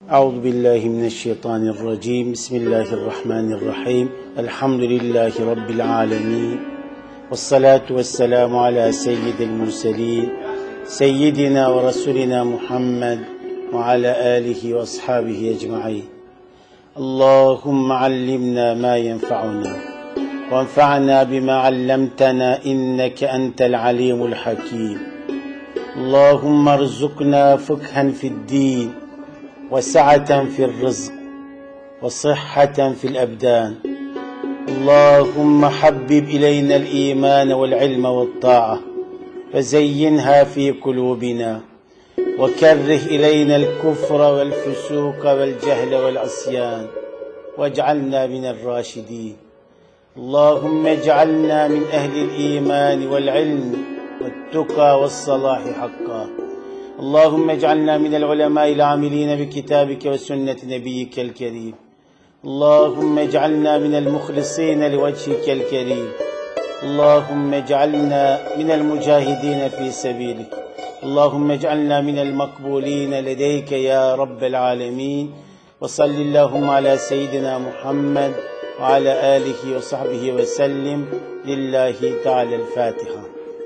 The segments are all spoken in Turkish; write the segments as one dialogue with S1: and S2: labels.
S1: Euzu billahi mineşşeytanirracim. Bismillahirrahmanirrahim. Elhamdülillahi rabbil alamin. Ves salatu vesselamu ala seyyidil murselin. Seyyidina ve rasulina Muhammed ve ala alihi ve ashabihi ecmaîn. Allahumme allimna ma yenfa'una ve enfa'na bima 'allamtana inneke entel alimul hakim. Allahumme erzukna fıkhan fi'd-din وسعة في الرزق وصحة في الأبدان اللهم حبب إلينا الإيمان والعلم والطاعة وزينها في قلوبنا وكره إلينا الكفر والفسوق والجهل والعصيان واجعلنا من الراشدين اللهم اجعلنا من أهل الإيمان والعلم والتقى والصلاح حقا اللهم اجعلنا من العلماء العاملين بكتابك وسنة نبيك الكريم اللهم اجعلنا من المخلصين لوجهك الكريم اللهم اجعلنا من المجاهدين في سبيلك اللهم اجعلنا من المقبولين لديك يا رب العالمين وصل اللهم على سيدنا محمد وعلى آله وصحبه وسلم لله تعالى الفاتحة.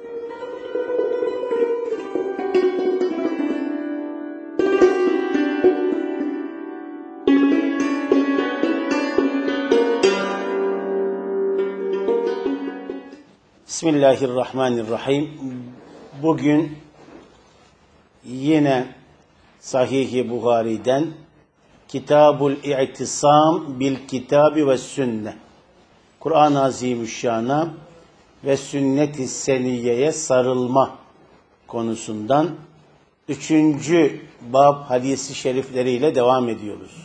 S1: Bismillahirrahmanirrahim. Bugün yine Sahih-i Buhari'den Kitabul İ'tisam bil Kitabi ve Sünne, Kur'an-ı Azimüşşan'a ve Sünnet-i Seniyye'ye sarılma konusundan 3. bab hadisi şerifleriyle devam ediyoruz.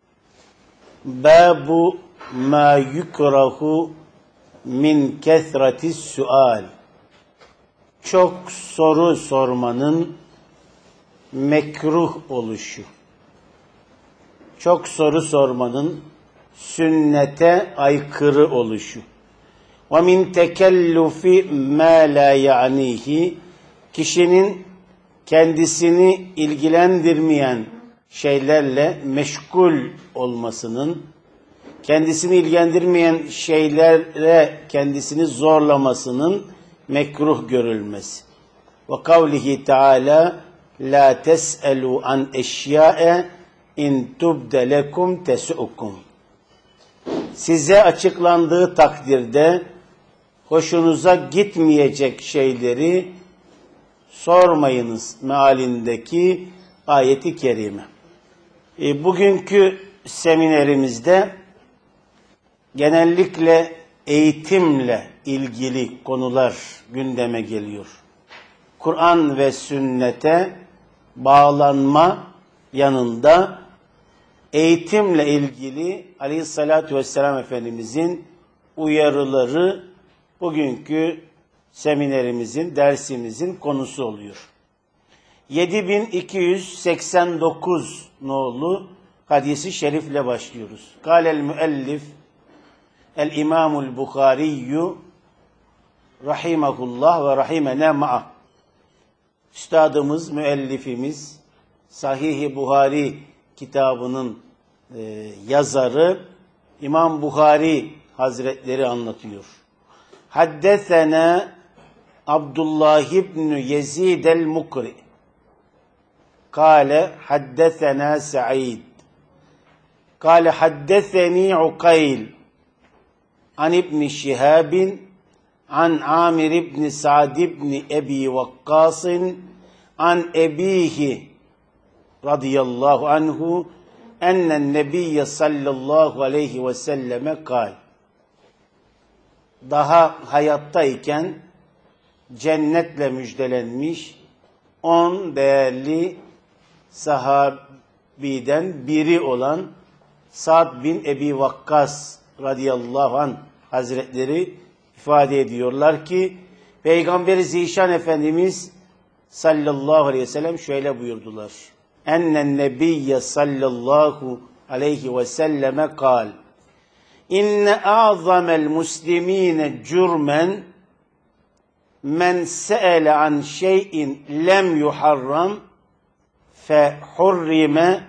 S1: Babu ma yukrahu min kesreti sual. Çok soru sormanın mekruh oluşu. Çok soru sormanın sünnete aykırı oluşu. Ve min tekellufi ma la ya'nihi. Kişinin kendisini ilgilendirmeyen şeylerle meşgul olmasının, kendisini ilgilendirmeyen şeylere kendisini zorlamasının mekruh görülmesi. Ve kavlihi Teala la tes'elu an eşya'e in tubde lekum tesu'ukum. Size açıklandığı takdirde hoşunuza gitmeyecek şeyleri sormayınız mealindeki ayeti kerime. Bugünkü seminerimizde genellikle eğitimle ilgili konular gündeme geliyor. Kur'an ve sünnete bağlanma yanında eğitimle ilgili Aleyhisselatü Vesselam Efendimizin uyarıları bugünkü seminerimizin, dersimizin konusu oluyor. 7289 nolu hadisi şerifle başlıyoruz. Kâlel müellif El-İmamul Bukhariyyü rahimahullah ve rahimene ma'ah. Üstadımız, müellifimiz, Sahih-i Buhari kitabının yazarı İmam Buhari Hazretleri anlatıyor. Haddesena Abdullah ibn Yezid el-Mukri. Kâle haddesena Sa'id. Kâle haddeseni Ukayl. An İbn Şihabin, an Amir ibn Sa'd ibn Ebi Vakkas'ın, an ebihi radıyallahu anhu, ennen nebiyye sallallahu aleyhi ve selleme kal. Daha hayattayken cennetle müjdelenmiş 10 değerli sahabiden biri olan Sa'd bin Ebi Vakkas radıyallahu anh Hazretleri ifade ediyorlar ki Peygamber-i Zişan Efendimiz sallallahu aleyhi ve sellem şöyle buyurdular. Ennen nebiyye sallallahu aleyhi ve selleme kal. İnne a'zamel muslimine cürmen men se'ele an şeyin lem yuharram fe hurrime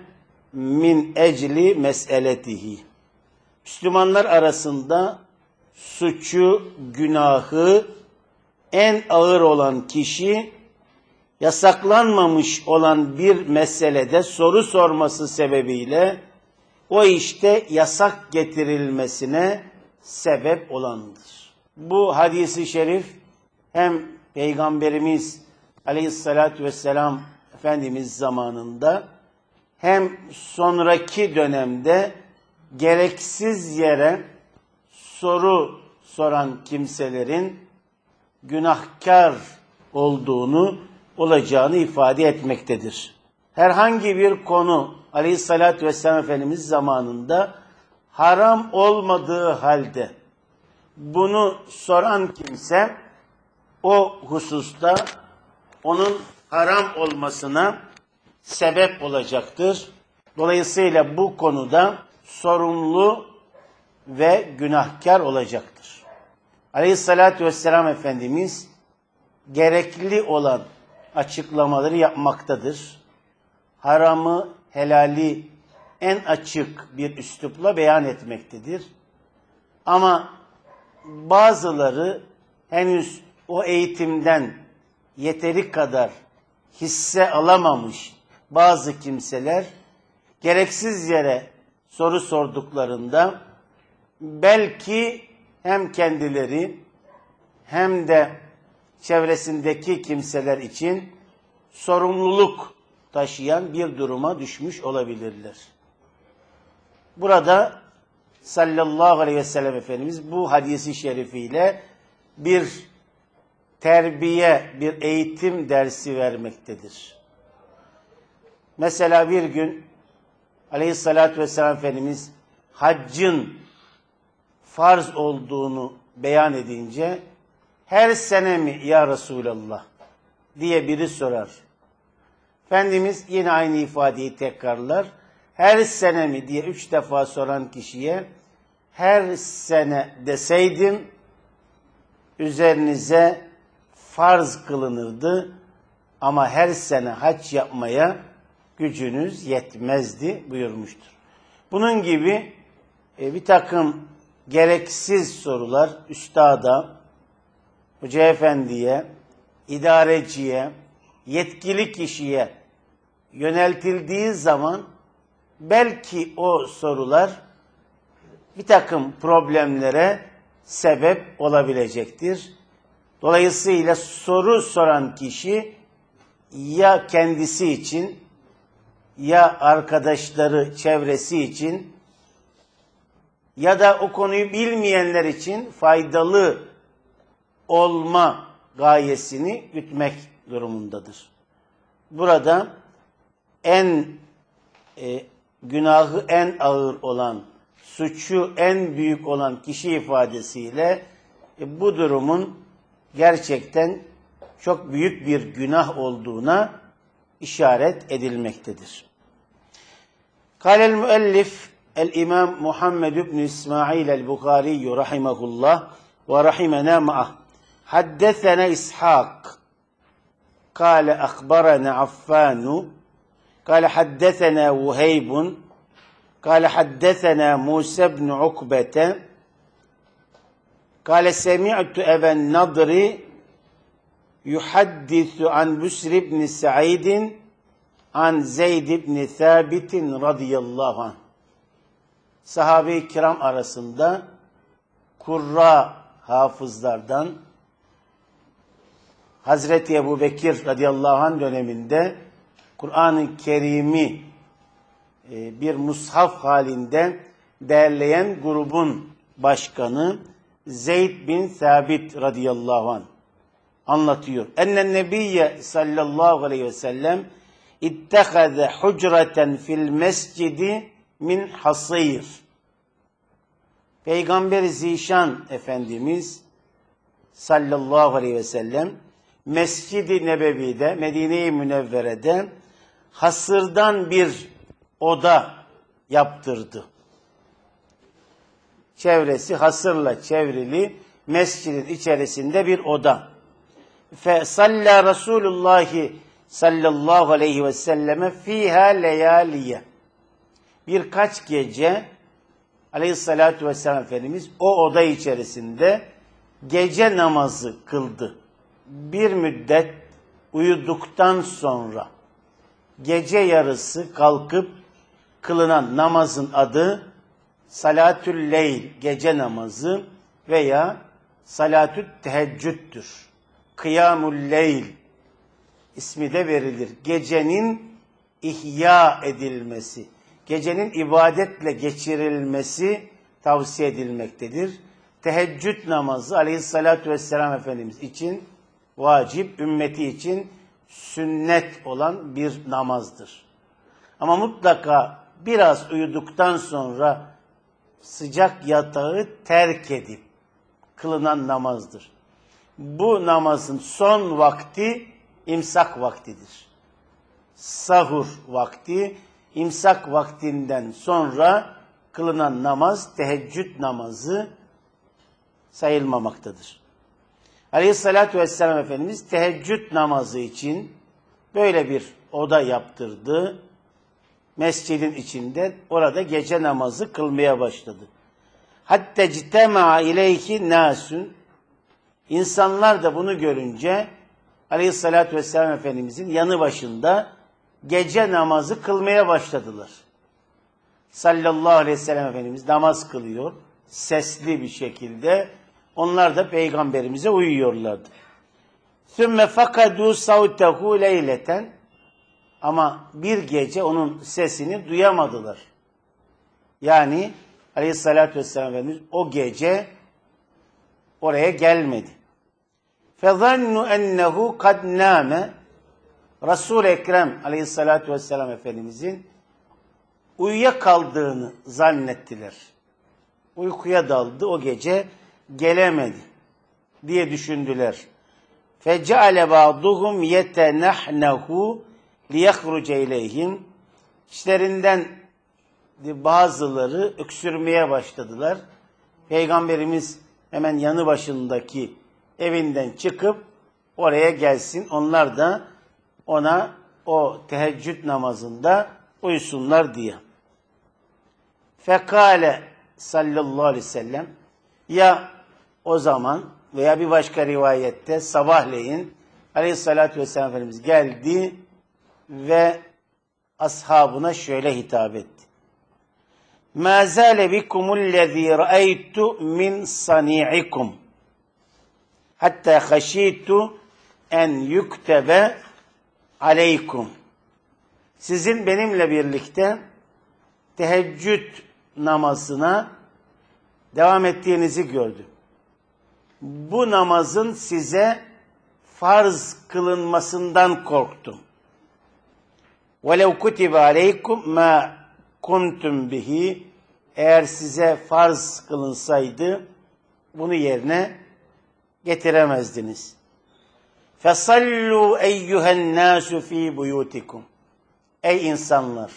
S1: min ecli meseletihi. Müslümanlar arasında suçu, günahı en ağır olan kişi yasaklanmamış olan bir meselede soru sorması sebebiyle o işte yasak getirilmesine sebep olandır. Bu hadisi şerif hem Peygamberimiz Aleyhisselatü Vesselam Efendimiz zamanında hem sonraki dönemde gereksiz yere soru soran kimselerin günahkar olacağını ifade etmektedir. Herhangi bir konu Aleyhisselatü Vesselam Efendimiz zamanında haram olmadığı halde bunu soran kimse o hususta onun haram olmasına sebep olacaktır. Dolayısıyla bu konuda sorumlu ve günahkar olacaktır. Aleyhissalatü vesselam Efendimiz gerekli olan açıklamaları yapmaktadır. Haramı, helali en açık bir üslupla beyan etmektedir. Ama bazıları henüz o eğitimden yeteri kadar hisse alamamış bazı kimseler gereksiz yere soru sorduklarında belki hem kendileri hem de çevresindeki kimseler için sorumluluk taşıyan bir duruma düşmüş olabilirler. Burada sallallahu aleyhi ve sellem Efendimiz bu hadisi şerifiyle bir terbiye, bir eğitim dersi vermektedir. Mesela bir gün Aleyhisselatü vesselam Efendimiz haccın farz olduğunu beyan edince her sene mi ya Resulallah diye biri sorar. Efendimiz yine aynı ifadeyi tekrarlar. Her sene mi diye 3 defa soran kişiye her sene deseydim üzerinize farz kılınırdı ama her sene hac yapmaya gücünüz yetmezdi buyurmuştur. Bunun gibi bir takım gereksiz sorular üstada, hoca efendiye, idareciye, yetkili kişiye yöneltildiği zaman belki o sorular bir takım problemlere sebep olabilecektir. Dolayısıyla soru soran kişi ya kendisi için ya arkadaşları, çevresi için ya da o konuyu bilmeyenler için faydalı olma gayesini gütmek durumundadır. Burada günahı en ağır olan, suçu en büyük olan kişi ifadesiyle bu durumun gerçekten çok büyük bir günah olduğuna işaret edilmektedir. Kâlel müellif el-İmam Muhammed ibn İsmail el-Bukhari rahimahullah ve rahimena ma'ah. Haddesena İshak kâle akhbarana Affanu kâle haddesena Vuheybun kâle haddesena Musa ibn Ukbete kâle semi'tu Eben Nadri yuhaddisu an Büsr ibn Sa'idin an Zeyd ibn Thabitin radıyallahu anh. Sahabe-i kiram arasında kurra hafızlardan Hazreti Ebubekir radıyallahu anh döneminde Kur'an-ı Kerim'i bir mushaf halinde derleyen grubun başkanı Zeyd bin Thabit radıyallahu anh anlatıyor. Ennen nebiyye sallallahu aleyhi ve sellem ittehaze hucreten fil mescidi min hasir. Peygamber Zişan Efendimiz sallallahu aleyhi ve sellem Mescid-i Nebevi'de, Medine-i Münevvere'de hasırdan bir oda yaptırdı. Çevresi hasırla çevrili mescidin içerisinde bir oda. Fe salla Resulullah sallallahu aleyhi ve selleme fiha leyaliye. birkaç gece Aleyhisselatü Vesselam Efendimiz o oda içerisinde gece namazı kıldı. Bir müddet uyuduktan sonra gece yarısı kalkıp kılınan namazın adı Salatül Leyl, gece namazı veya Salatü Teheccüd'dür. Kıyamul Leyl ismi de verilir. Gecenin ihya edilmesi, gecenin ibadetle geçirilmesi tavsiye edilmektedir. Teheccüd namazı Aleyhisselatü Vesselam Efendimiz için vacip, ümmeti için sünnet olan bir namazdır. Ama mutlaka biraz uyuduktan sonra sıcak yatağı terk edip kılınan namazdır. Bu namazın son vakti imsak vaktidir. Sahur vakti, imsak vaktinden sonra kılınan namaz, teheccüd namazı sayılmamaktadır. Aleyhissalatü vesselam Efendimiz teheccüd namazı için böyle bir oda yaptırdı. Mescidin içinde orada gece namazı kılmaya başladı. Hatta citema ileyhi nasun. İnsanlar da bunu görünce Aleyhissalatü vesselam Efendimizin yanı başında gece namazı kılmaya başladılar. Sallallahu aleyhi ve sellem Efendimiz namaz kılıyor sesli bir şekilde. Onlar da Peygamberimize uyuyorlardı. ثُمَّ فَقَدُوا صَوْتَهُ leyleten. Ama bir gece onun sesini duyamadılar. Yani Aleyhisselatü Vesselam Efendimiz o gece oraya gelmedi. فَظَنُّ اَنَّهُ قَدْ نَامَ. Resul-i Ekrem Aleyhisselatü Vesselam Efendimizin uyuyakaldığını zannettiler. Uykuya daldı, o gece gelemedi diye düşündüler. فَجَعَلَ بَعْضُهُمْ يَتَنَحْنَهُ لِيَخْرُجَ اِلَيْهِمْ. İçlerinden bazıları öksürmeye başladılar. Peygamberimiz hemen yanı başındaki evinden çıkıp oraya gelsin. Onlar da ona o teheccüd namazında uyusunlar diye. Fekale sallallahu aleyhi ve sellem, ya o zaman veya bir başka rivayette sabahleyin Aleyhisselatü vesselam Efendimiz geldi ve ashabına şöyle hitap etti. مَا زَالَ بِكُمُ الَّذ۪ي رَأَيْتُ مِنْ صَنِيعِكُمْ حَتَّى خَشِيتُ اَنْ يُكْتَبَ عَلَيْكُمْ. Sizin benimle birlikte teheccüd namazına devam ettiğinizi gördüm. Bu namazın size farz kılınmasından korktum. وَلَوْ كُتِبَ عَلَيْكُمْ مَا كُنْتُمْ بِهِ. Eğer size farz kılınsaydı bunu yerine getiremezdiniz. فَصَلُّوا اَيُّهَا النَّاسُ ف۪ي بُيُوتِكُمْ. Ey insanlar,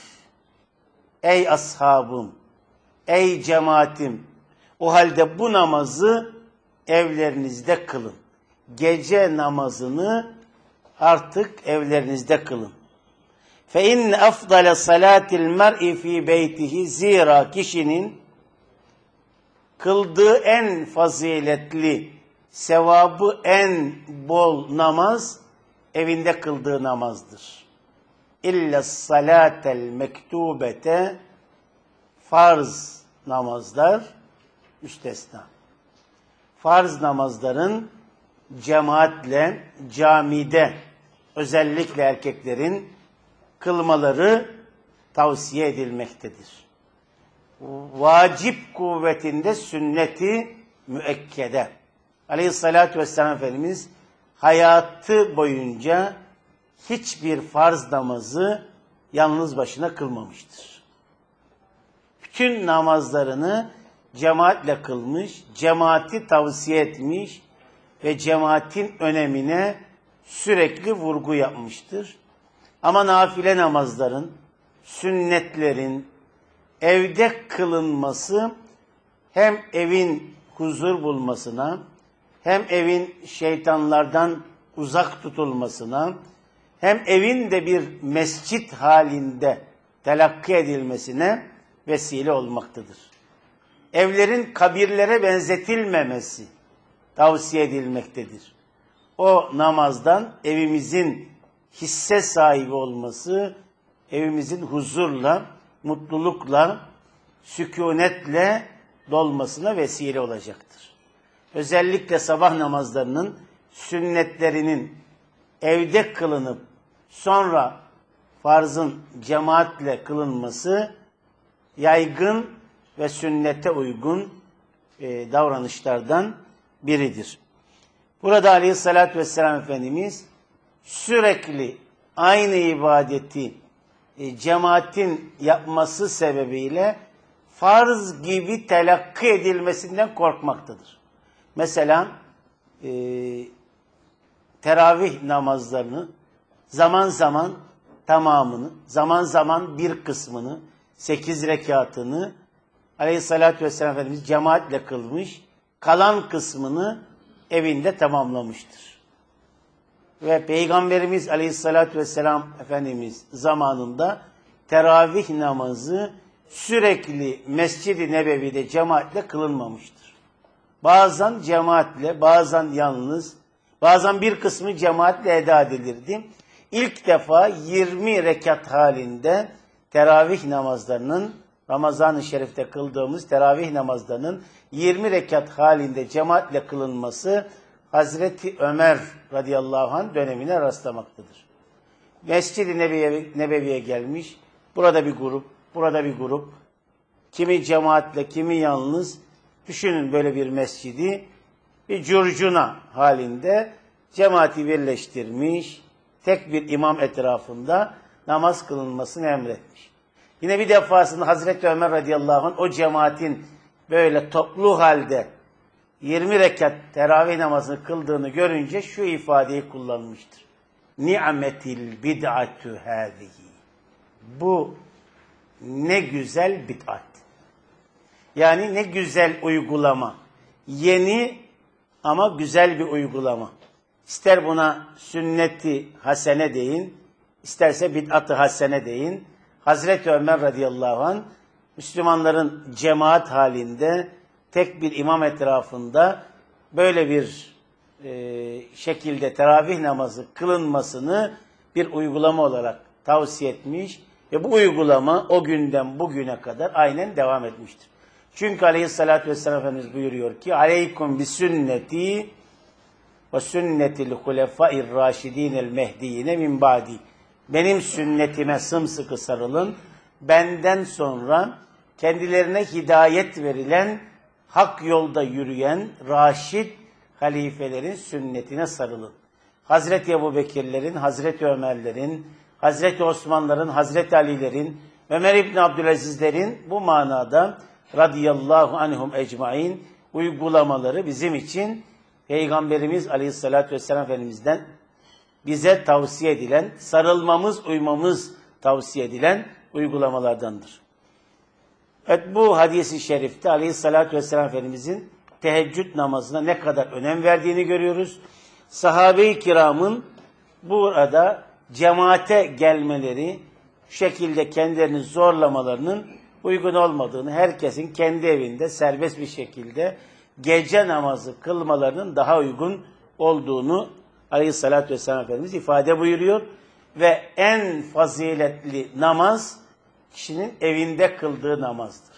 S1: ey ashabım, ey cemaatim, o halde bu namazı evlerinizde kılın. Gece namazını artık evlerinizde kılın. فَاِنَّ اَفْضَلَ صَلَاتِ الْمَرْءِ ف۪ي بَيْتِهِ. Zira kişinin kıldığı en faziletli, sevabı en bol namaz evinde kıldığı namazdır. İlla salatel mektubete. Farz namazlar müstesna. Farz namazların cemaatle, camide, özellikle erkeklerin kılmaları tavsiye edilmektedir. Vacip kuvvetinde sünneti müekkede. Aleyhissalatü vesselam Efendimiz hayatı boyunca hiçbir farz namazı yalnız başına kılmamıştır. Bütün namazlarını cemaatle kılmış, cemaati tavsiye etmiş ve cemaatin önemine sürekli vurgu yapmıştır. Ama nafile namazların, sünnetlerin evde kılınması hem evin huzur bulmasına, hem evin şeytanlardan uzak tutulmasına, hem evin de bir mescit halinde telakki edilmesine vesile olmaktadır. Evlerin kabirlere benzetilmemesi tavsiye edilmektedir. O namazdan evimizin hisse sahibi olması, evimizin huzurla, mutlulukla, sükunetle dolmasına vesile olacaktır. Özellikle sabah namazlarının sünnetlerinin evde kılınıp sonra farzın cemaatle kılınması yaygın ve sünnete uygun davranışlardan biridir. Burada Aleyhisselatü Vesselam Efendimiz sürekli aynı ibadeti cemaatin yapması sebebiyle farz gibi telakki edilmesinden korkmaktadır. Mesela teravih namazlarını zaman zaman tamamını, zaman zaman bir kısmını, 8 rekatını Aleyhisselatü Vesselam Efendimiz cemaatle kılmış, kalan kısmını evinde tamamlamıştır. Ve Peygamberimiz Aleyhisselatü Vesselam Efendimiz zamanında teravih namazı sürekli Mescid-i Nebevi'de cemaatle kılınmamıştır. Bazen cemaatle, bazen yalnız, bazen bir kısmı cemaatle eda edilirdi. İlk defa 20 rekat halinde teravih namazlarının, Ramazan-ı Şerif'te kıldığımız teravih namazlarının 20 rekat halinde cemaatle kılınması Hazreti Ömer radıyallahu anh dönemine rastlamaktadır. Mescid-i Nebevi'ye gelmiş, burada bir grup, burada bir grup, kimi cemaatle, kimi yalnız, düşünün böyle bir mescidi, bir curcuna halinde cemaati birleştirmiş, tek bir imam etrafında namaz kılınmasını emretmiş. Yine bir defasında Hazreti Ömer radıyallahu anh o cemaatin böyle toplu halde 20 rekat teravih namazını kıldığını görünce şu ifadeyi kullanmıştır. Ni'metil bid'atü hâzihi. Bu ne güzel bid'at. Yani ne güzel uygulama. Yeni ama güzel bir uygulama. İster buna sünnet-i hasene deyin, isterse bid'at-ı hasene deyin. Hazreti Ömer radıyallahu anh, Müslümanların cemaat halinde, tek bir imam etrafında böyle bir şekilde teravih namazı kılınmasını bir uygulama olarak tavsiye etmiş ve bu uygulama o günden bugüne kadar aynen devam etmiştir. Çünkü Aleyhisselatü Vesselam Efendimiz buyuruyor ki aleykum bi sünneti ve sünnetil hulefâir râşidînel mehdiyine min ba'di. Benim sünnetime sımsıkı sarılın. Benden sonra kendilerine hidayet verilen, hak yolda yürüyen raşid halifelerin sünnetine sarılın. Hazreti Ebubekirlerin, Hazreti Ömerlerin, Hazreti Osmanların, Hazreti Alilerin, Ömer İbni Abdülazizlerin bu manada radıyallahu anhum ecmain uygulamaları bizim için Peygamberimiz Aleyhisselatü Vesselam Efendimiz'den bize tavsiye edilen, sarılmamız, uymamız tavsiye edilen uygulamalardandır. Evet, bu hadis-i şerifte Aleyhisselatü Vesselam Efendimizin teheccüd namazına ne kadar önem verdiğini görüyoruz. Sahabe-i kiramın burada cemaate gelmeleri, şu şekilde kendilerini zorlamalarının uygun olmadığını, herkesin kendi evinde serbest bir şekilde gece namazı kılmalarının daha uygun olduğunu Aleyhisselatü Vesselam Efendimiz ifade buyuruyor. Ve en faziletli namaz kişinin evinde kıldığı namazdır.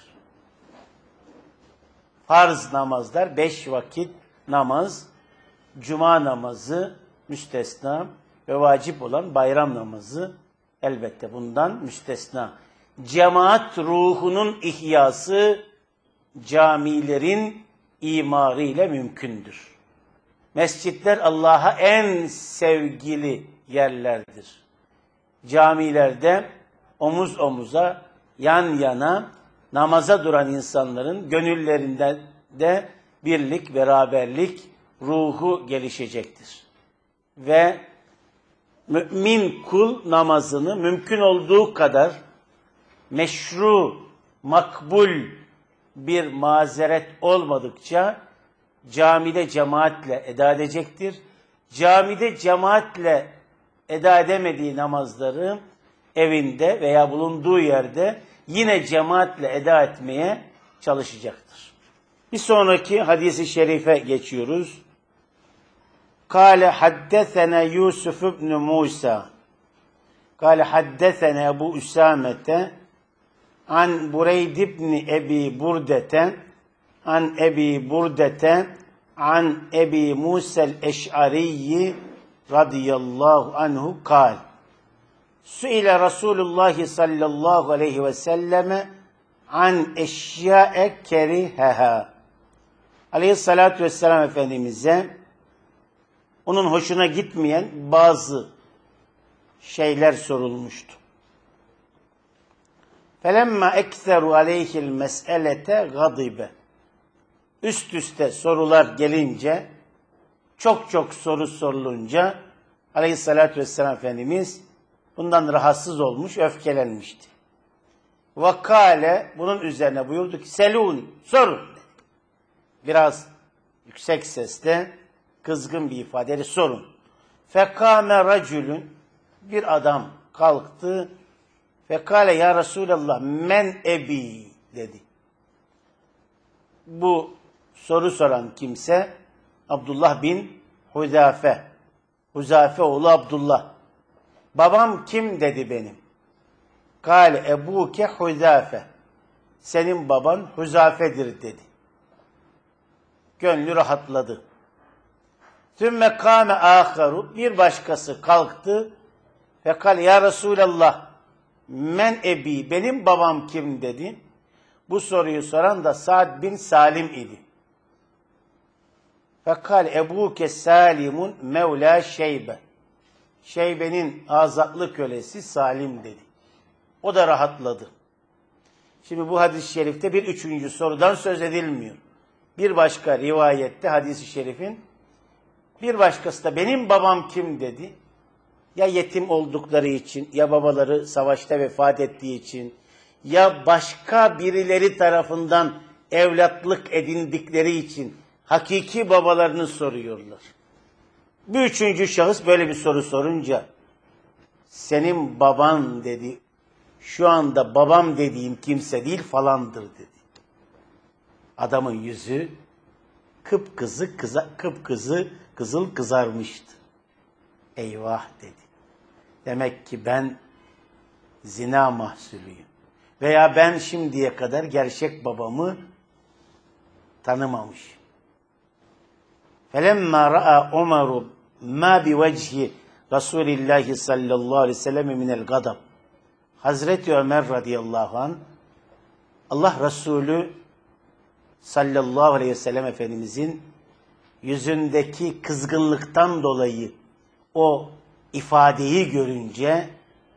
S1: Farz namazlar, 5 vakit namaz, cuma namazı müstesna ve vacip olan bayram namazı elbette bundan müstesna. Cemaat ruhunun ihyası camilerin imarı ile mümkündür. Mescitler Allah'a en sevgili yerlerdir. Camilerde omuz omuza, yan yana namaza duran insanların gönüllerinde de birlik, beraberlik ruhu gelişecektir. Ve mümin kul namazını mümkün olduğu kadar meşru, makbul bir mazeret olmadıkça camide cemaatle eda edecektir. Camide cemaatle eda edemediği namazları evinde veya bulunduğu yerde yine cemaatle eda etmeye çalışacaktır. Bir sonraki hadisi şerife geçiyoruz. Kâle haddesene Yusuf ibn Musa. Kâle haddesene Ebu Üsamete an Bureyd ibn Ebi Burdete an Ebi Burdete an Ebi Musa'l Eş'ariyyi radıyallahu anhu kâl. Su'ile Resulullah sallallahu aleyhi ve selleme an eşya'e keriheha. Aleyhissalatü vesselam Efendimiz'e onun hoşuna gitmeyen bazı şeyler sorulmuştu. Felemma ekseru aleyhil mes'elete gadibe. Üst üste sorular gelince, çok soru sorulunca Aleyhissalatü vesselam Efendimiz bundan rahatsız olmuş, öfkelenmişti. Vakale bunun üzerine buyurdu ki selun, sorun. Biraz yüksek sesle, kızgın bir ifadeyle sorun. Fekame racülün, bir adam kalktı. Fekale ya Resulallah men ebi dedi. Bu soru soran kimse Abdullah bin Huzafe. Huzafe oğlu Abdullah. Babam kim dedi benim. Kale ebuke Huzafe. Senin baban Huzafe'dir dedi. Gönlü rahatladı. Sümme kâme âkharu. Bir başkası kalktı. Fekal ya Resulallah men ebi. Benim babam kim dedi. Bu soruyu soran da Sa'd bin Salim idi. Fekal ebuke Salimun mevla Şeybe. Şeybe'nin azatlı kölesi Salim dedi. O da rahatladı. Şimdi bu hadis-i şerifte bir üçüncü sorudan söz edilmiyor. Bir başka rivayette hadis-i şerifin bir başkası da benim babam kim dedi. Ya yetim oldukları için, ya babaları savaşta vefat ettiği için, ya başka birileri tarafından evlatlık edindikleri için hakiki babalarını soruyorlar. Bir üçüncü şahıs böyle bir soru sorunca senin baban dedi. Şu anda babam dediğim kimse değil falandır dedi. Adamın yüzü kızıl kızarmıştı. Eyvah dedi. Demek ki ben zina mahsulüyüm. Veya ben şimdiye kadar gerçek babamı tanımamış. Felemma ra'a Umaru ma bi vecihi Resulillah sallallahu aleyhi ve sellem minel gadab. Hazreti Ömer radıyallahu anh Allah Resulü sallallahu aleyhi ve sellem Efendimizin yüzündeki kızgınlıktan dolayı o ifadeyi görünce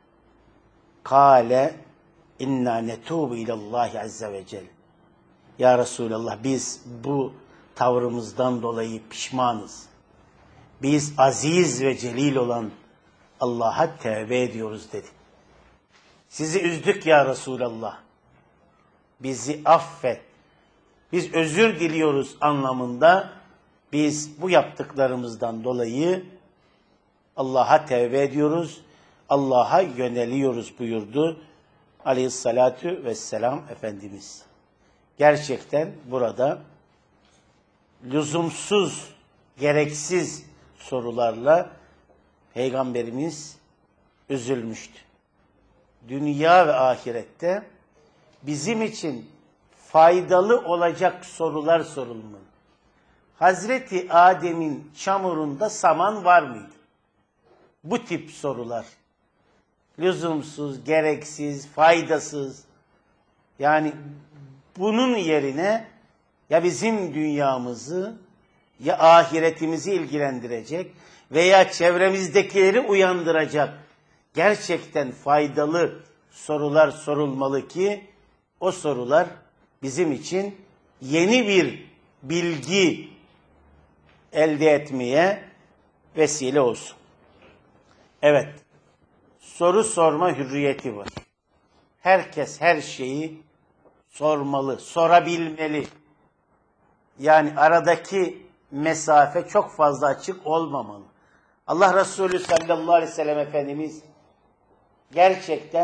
S1: kâle inna netûbu ilallahi azze ve celle. Ya Resulallah biz bu tavrımızdan dolayı pişmanız. Biz aziz ve celil olan Allah'a tevbe ediyoruz dedi. Sizi üzdük ya Resulallah. Bizi affet. Biz özür diliyoruz anlamında biz bu yaptıklarımızdan dolayı Allah'a tevbe ediyoruz. Allah'a yöneliyoruz buyurdu Aleyhissalatu vesselam Efendimiz. Gerçekten burada lüzumsuz, gereksiz sorularla Peygamberimiz üzülmüştü. Dünya ve ahirette bizim için faydalı olacak sorular sorulmalı. Hazreti Adem'in çamurunda saman var mıydı? Bu tip sorular. Lüzumsuz, gereksiz, faydasız. Yani bunun yerine ya bizim dünyamızı ya ahiretimizi ilgilendirecek veya çevremizdekileri uyandıracak gerçekten faydalı sorular sorulmalı ki o sorular bizim için yeni bir bilgi elde etmeye vesile olsun. Evet, soru sorma hürriyeti var. Herkes her şeyi sormalı, sorabilmeli. Yani aradaki mesafe çok fazla açık olmamalı. Allah Resulü sallallahu aleyhi ve sellem Efendimiz gerçekten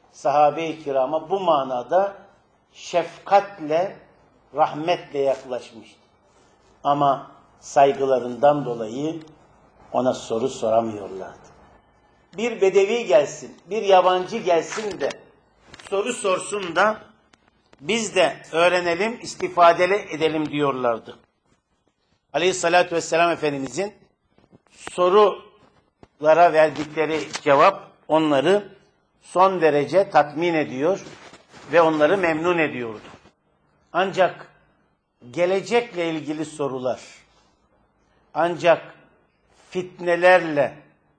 S1: sahabe-i kirama bu manada şefkatle, rahmetle yaklaşmıştı. Ama saygılarından dolayı ona soru soramıyorlardı. Bir bedevi gelsin, bir yabancı gelsin de soru sorsun da biz de öğrenelim, istifade edelim diyorlardı. Aleyhissalatü vesselam Efendimizin sorulara verdikleri cevap onları son derece tatmin ediyor ve onları memnun ediyordu. Ancak gelecekle ilgili sorular, ancak fitnelerle,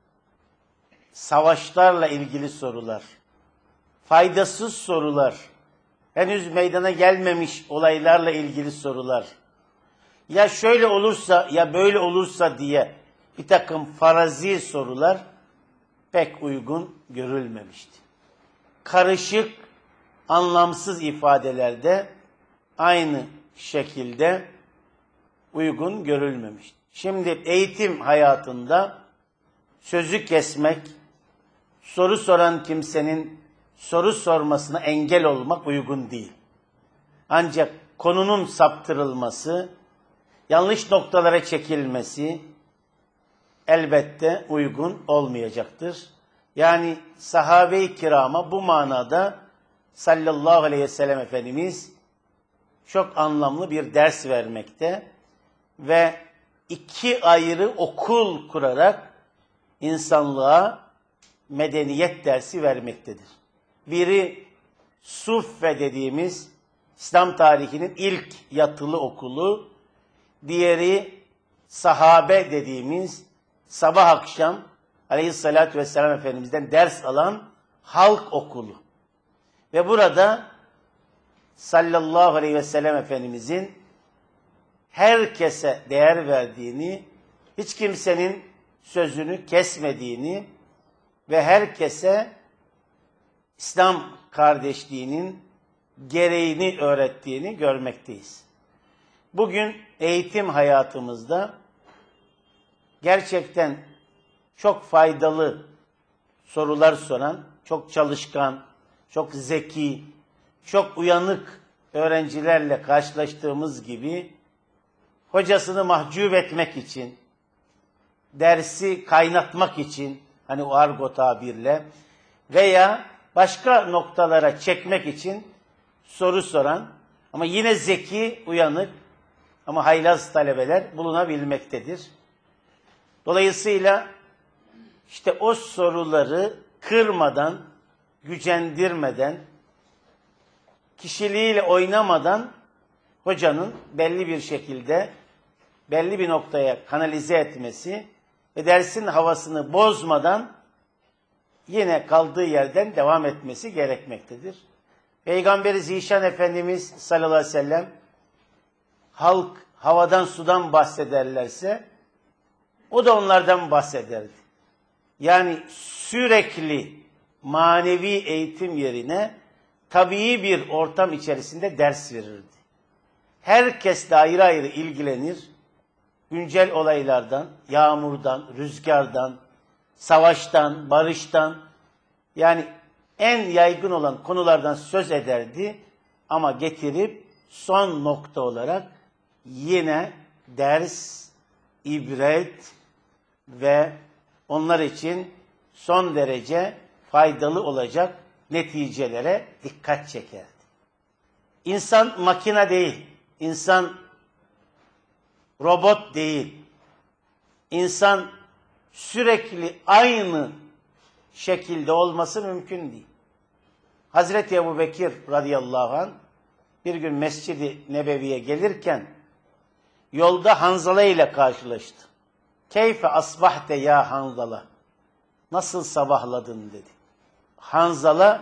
S1: savaşlarla ilgili sorular, faydasız sorular, henüz meydana gelmemiş olaylarla ilgili sorular, ya şöyle olursa ya böyle olursa diye bir takım farazi sorular pek uygun görülmemişti. Karışık, anlamsız ifadelerde aynı şekilde uygun görülmemişti. Şimdi eğitim hayatında sözü kesmek, soru soran kimsenin soru sormasına engel olmak uygun değil. Ancak konunun saptırılması, yanlış noktalara çekilmesi elbette uygun olmayacaktır. Yani sahabe-i kirama bu manada sallallahu aleyhi ve sellem Efendimiz çok anlamlı bir ders vermekte ve iki ayrı okul kurarak insanlığa medeniyet dersi vermektedir. Biri Suffe dediğimiz İslam tarihinin ilk yatılı okulu, diğeri sahabe dediğimiz sabah akşam Aleyhisselatü Vesselam Efendimiz'den ders alan halk okulu. Ve burada sallallahu aleyhi ve sellem Efendimiz'in herkese değer verdiğini, hiç kimsenin sözünü kesmediğini ve herkese İslam kardeşliğinin gereğini öğrettiğini görmekteyiz. Bugün eğitim hayatımızda gerçekten çok faydalı sorular soran, çok çalışkan, çok zeki, çok uyanık öğrencilerle karşılaştığımız gibi hocasını mahcup etmek için, dersi kaynatmak için, hani o argo tabirle veya başka noktalara çekmek için soru soran ama yine zeki, uyanık ama haylaz talebeler bulunabilmektedir. Dolayısıyla işte o soruları kırmadan, gücendirmeden, kişiliğiyle oynamadan hocanın belli bir şekilde, belli bir noktaya kanalize etmesi ve dersin havasını bozmadan yine kaldığı yerden devam etmesi gerekmektedir. Peygamber-i Zişan Efendimiz sallallahu aleyhi ve sellem halk havadan sudan bahsederlerse o da onlardan bahsederdi. Yani sürekli manevi eğitim yerine tabii bir ortam içerisinde ders verirdi. Herkesle ayrı ayrı ilgilenir. Güncel olaylardan, yağmurdan, rüzgardan, savaştan, barıştan, yani en yaygın olan konulardan söz ederdi ama getirip son nokta olarak yine ders, ibret ve onlar için son derece faydalı olacak neticelere dikkat çekerdi. İnsan makine değil, insan robot değil. İnsan sürekli aynı şekilde olması mümkün değil. Hazreti Ebubekir radıyallahu anh bir gün Mescid-i Nebevi'ye gelirken yolda Hanzala ile karşılaştı. Keyfe asbahte ya Hanzala? Nasıl sabahladın dedi. Hanzala,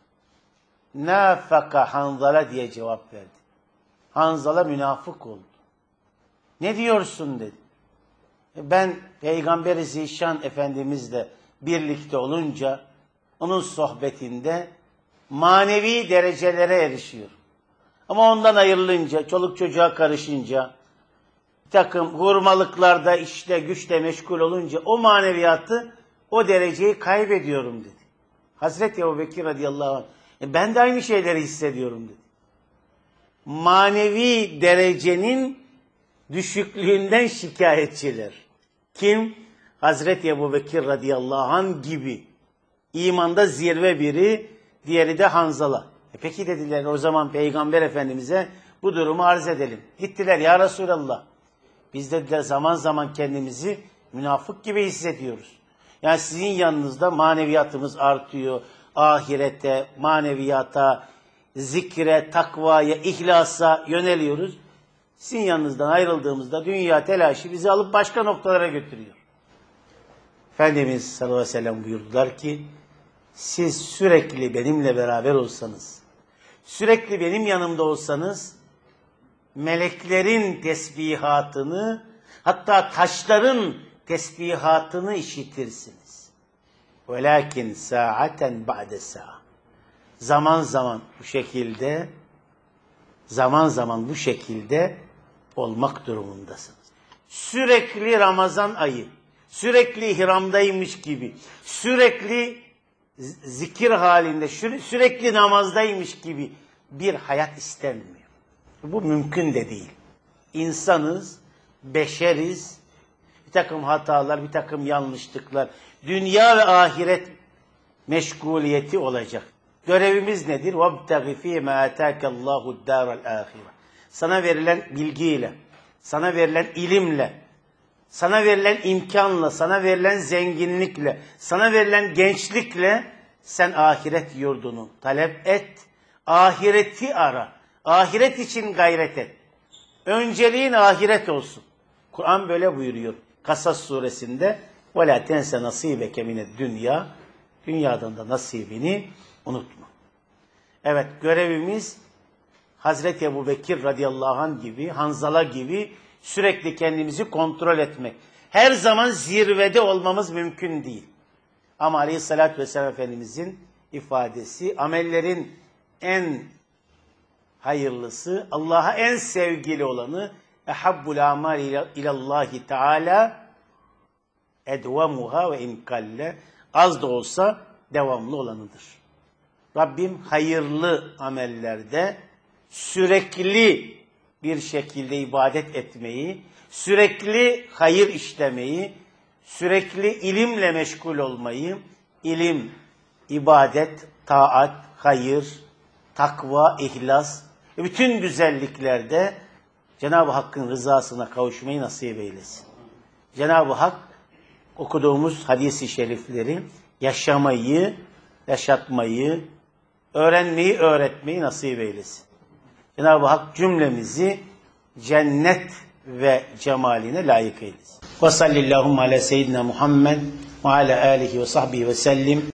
S1: nafaka Hanzala diye cevap verdi. Hanzala münafık oldu. Ne diyorsun dedi. Ben Peygamber-i Zişan Efendimizle birlikte olunca onun sohbetinde manevi derecelere erişiyorum. Ama ondan ayrılınca, çoluk çocuğa karışınca, bir takım hurmalıklarda, işte güçle meşgul olunca o maneviyatı, o dereceyi kaybediyorum dedi. Hazreti Ebubekir radıyallahu anh, ben de aynı şeyleri hissediyorum dedi. Manevi derecenin düşüklüğünden şikayetçiler. Kim? Hazreti Ebubekir radıyallahu anh gibi. İmanda zirve biri, diğeri de Hanzala. Peki dediler, o zaman Peygamber Efendimiz'e bu durumu arz edelim. Gittiler, ya Resulallah. Biz dediler zaman zaman kendimizi münafık gibi hissediyoruz. Yani sizin yanınızda maneviyatımız artıyor. Ahirete, maneviyata, zikre, takvaya, ihlasa yöneliyoruz. Sizin yanınızdan ayrıldığımızda dünya telaşı bizi alıp başka noktalara götürüyor. Efendimiz sallallahu aleyhi ve sellem buyurdular ki, siz sürekli benimle beraber olsanız, sürekli benim yanımda olsanız, meleklerin tesbihatını, hatta taşların tesbihatını işitirsiniz. وَلَكِنْ سَاعَةً بَعْدَ سَاعَةً. Zaman zaman bu şekilde olmak durumundasınız. Sürekli Ramazan ayı, sürekli ihramdaymış gibi, sürekli zikir halinde, sürekli namazdaymış gibi bir hayat istenmiyor. Bu mümkün de değil. İnsanız, beşeriz, bir takım hatalar, bir takım yanlışlıklar, dünya ve ahiret meşguliyeti olacak. Görevimiz nedir? وَابْتَغِ ف۪ي مَا اَتَاكَ اللّٰهُ الدَّارَ الْآخِرَةِ. Sana verilen bilgiyle, sana verilen ilimle, sana verilen imkanla, sana verilen zenginlikle, sana verilen gençlikle sen ahiret yurdunu talep et, ahireti ara, ahiret için gayret et. Önceliğin ahiret olsun. Kur'an böyle buyuruyor. Kasas suresinde وَلَا تَنْسَ نَصِيبَكَ مِنَ الدُّنْيَا. Dünyadan da nasibini unutma. Evet, görevimiz Hazreti Ebubekir radıyallahu anh gibi, Hanzala gibi sürekli kendimizi kontrol etmek. Her zaman zirvede olmamız mümkün değil. Ama aleyhissalatü vesselam Efendimizin ifadesi, amellerin en hayırlısı, Allah'a en sevgili olanı, ehabbul amal ilallahi teala edvamuha ve inkalle, az da olsa devamlı olanıdır. Rabbim hayırlı amellerde sürekli bir şekilde ibadet etmeyi, sürekli hayır işlemeyi, sürekli ilimle meşgul olmayı, ilim, ibadet, taat, hayır, takva, ihlas ve bütün güzelliklerde Cenab-ı Hakk'ın rızasına kavuşmayı nasip eylesin. Cenab-ı Hak okuduğumuz hadis-i şerifleri yaşamayı, yaşatmayı, öğrenmeyi, öğretmeyi nasip eylesin. Cenab-ı Hak cümlemizi cennet ve cemaline layık eylesin. Ve sallallahu ala seyyidina Muhammed ve ala alihi ve sahbihi ve sellim.